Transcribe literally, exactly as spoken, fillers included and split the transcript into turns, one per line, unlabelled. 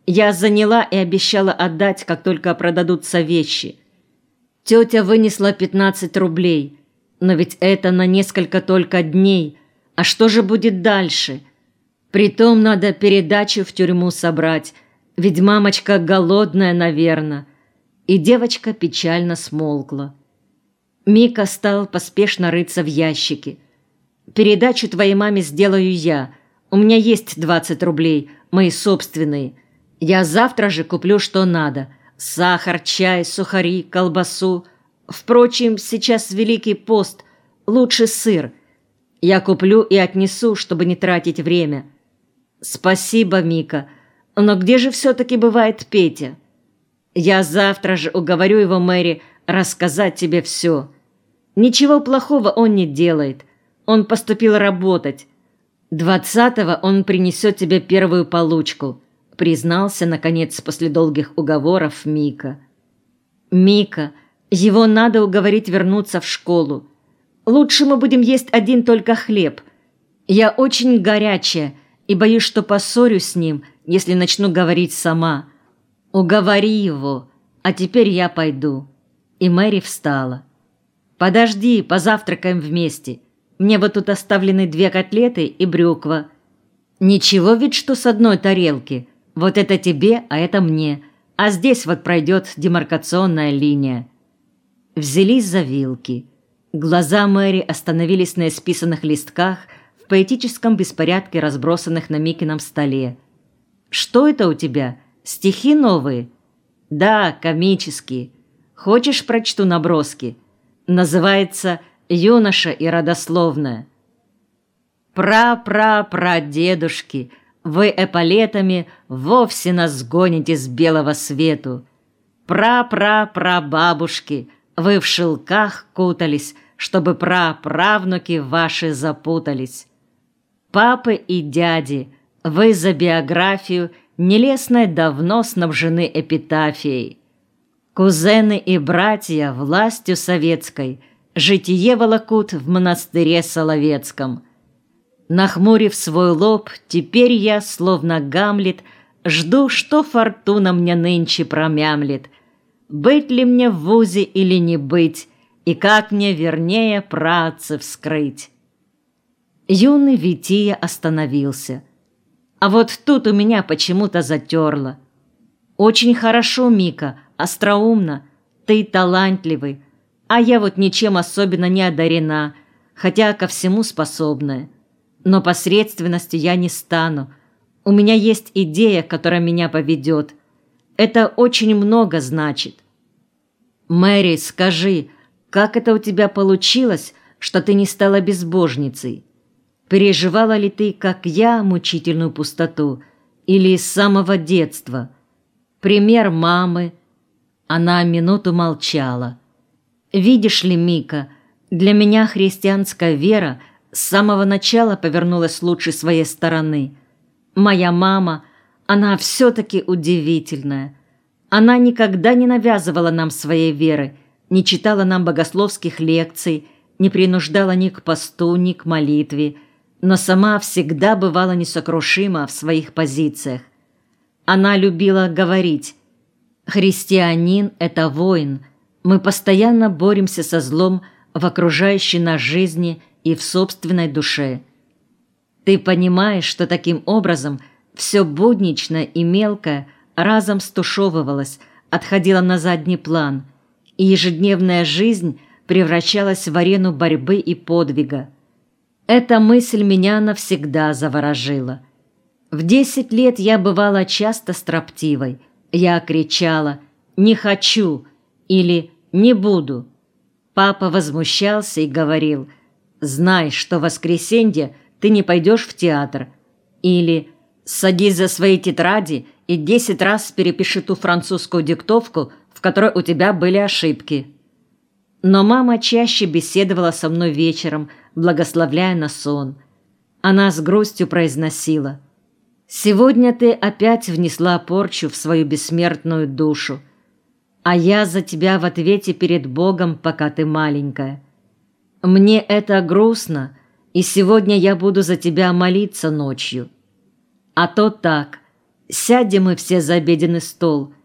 Я заняла и обещала отдать, как только продадутся вещи. Тетя вынесла пятнадцать рублей, но ведь это на несколько только дней. А что же будет дальше? Притом надо передачу в тюрьму собрать, ведь мамочка голодная, наверное. И девочка печально смолкла. Мика стал поспешно рыться в ящике. «Передачу твоей маме сделаю я. У меня есть двадцать рублей, мои собственные. Я завтра же куплю, что надо. Сахар, чай, сухари, колбасу. Впрочем, сейчас Великий пост, лучше сыр. Я куплю и отнесу, чтобы не тратить время». «Спасибо, Мика. Но где же все-таки бывает Петя?» «Я завтра же уговорю его, Мэри, рассказать тебе все. Ничего плохого он не делает. Он поступил работать. Двадцатого он принесет тебе первую получку», признался, наконец, после долгих уговоров Мика. «Мика, его надо уговорить вернуться в школу. Лучше мы будем есть один только хлеб. Я очень горячая и боюсь, что поссорюсь с ним, если начну говорить сама. Уговори его, а теперь я пойду». И Мэри встала. «Подожди, позавтракаем вместе. Мне вот тут оставлены две котлеты и брюква. Ничего ведь, что с одной тарелки. Вот это тебе, а это мне. А здесь вот пройдет демаркационная линия». Взялись за вилки. Глаза Мэри остановились на исписанных листках в поэтическом беспорядке, разбросанных на Микином столе. «Что это у тебя? Стихи новые?» «Да, комические. Хочешь, прочту наброски? Называется «Юноша и родословная». «Пра-пра-прадедушки, вы эполетами вовсе нас гоните с белого свету. Пра-пра-прабабушки, вы в шелках кутались, чтобы праправнуки ваши запутались. Папы и дяди, вы за биографию нелестной давно снабжены эпитафией. Кузены и братья властью советской житие волокут в монастыре Соловецком. Нахмурив свой лоб, теперь я, словно Гамлет, жду, что фортуна мне нынче промямлет. Быть ли мне в вузе или не быть, и как мне вернее праотцев скрыть?» Юный Вития остановился. «А вот тут у меня почему-то затерло. Очень хорошо, Мика, остроумно, ты талантливый, а я вот ничем особенно не одарена, хотя ко всему способная. Но посредственностью я не стану. У меня есть идея, которая меня поведет. Это очень много значит. Мэри, скажи, как это у тебя получилось, что ты не стала безбожницей? Переживала ли ты, как я, мучительную пустоту, или с самого детства? Пример мамы». Она минуту молчала. «Видишь ли, Мика, для меня христианская вера с самого начала повернулась с лучшей своей стороны. Моя мама, она все-таки удивительная. Она никогда не навязывала нам своей веры, не читала нам богословских лекций, не принуждала ни к посту, ни к молитве, но сама всегда бывала несокрушима в своих позициях. Она любила говорить: «Христианин – это воин. Мы постоянно боремся со злом в окружающей нас жизни и в собственной душе. Ты понимаешь, что таким образом все будничное и мелкое разом стушевывалось, отходило на задний план, и ежедневная жизнь превращалась в арену борьбы и подвига. Эта мысль меня навсегда заворожила. В десять лет я бывала часто строптивой. Я кричала «не хочу» или «не буду». Папа возмущался и говорил: «Знай, что в воскресенье ты не пойдешь в театр», или «садись за свои тетради и десять раз перепиши ту французскую диктовку, в которой у тебя были ошибки». Но мама чаще беседовала со мной вечером, благословляя на сон. Она с грустью произносила: «Сегодня ты опять внесла порчу в свою бессмертную душу, а я за тебя в ответе перед Богом, пока ты маленькая. Мне это грустно, и сегодня я буду за тебя молиться ночью. А то так, Сядем мы все за обеденный стол.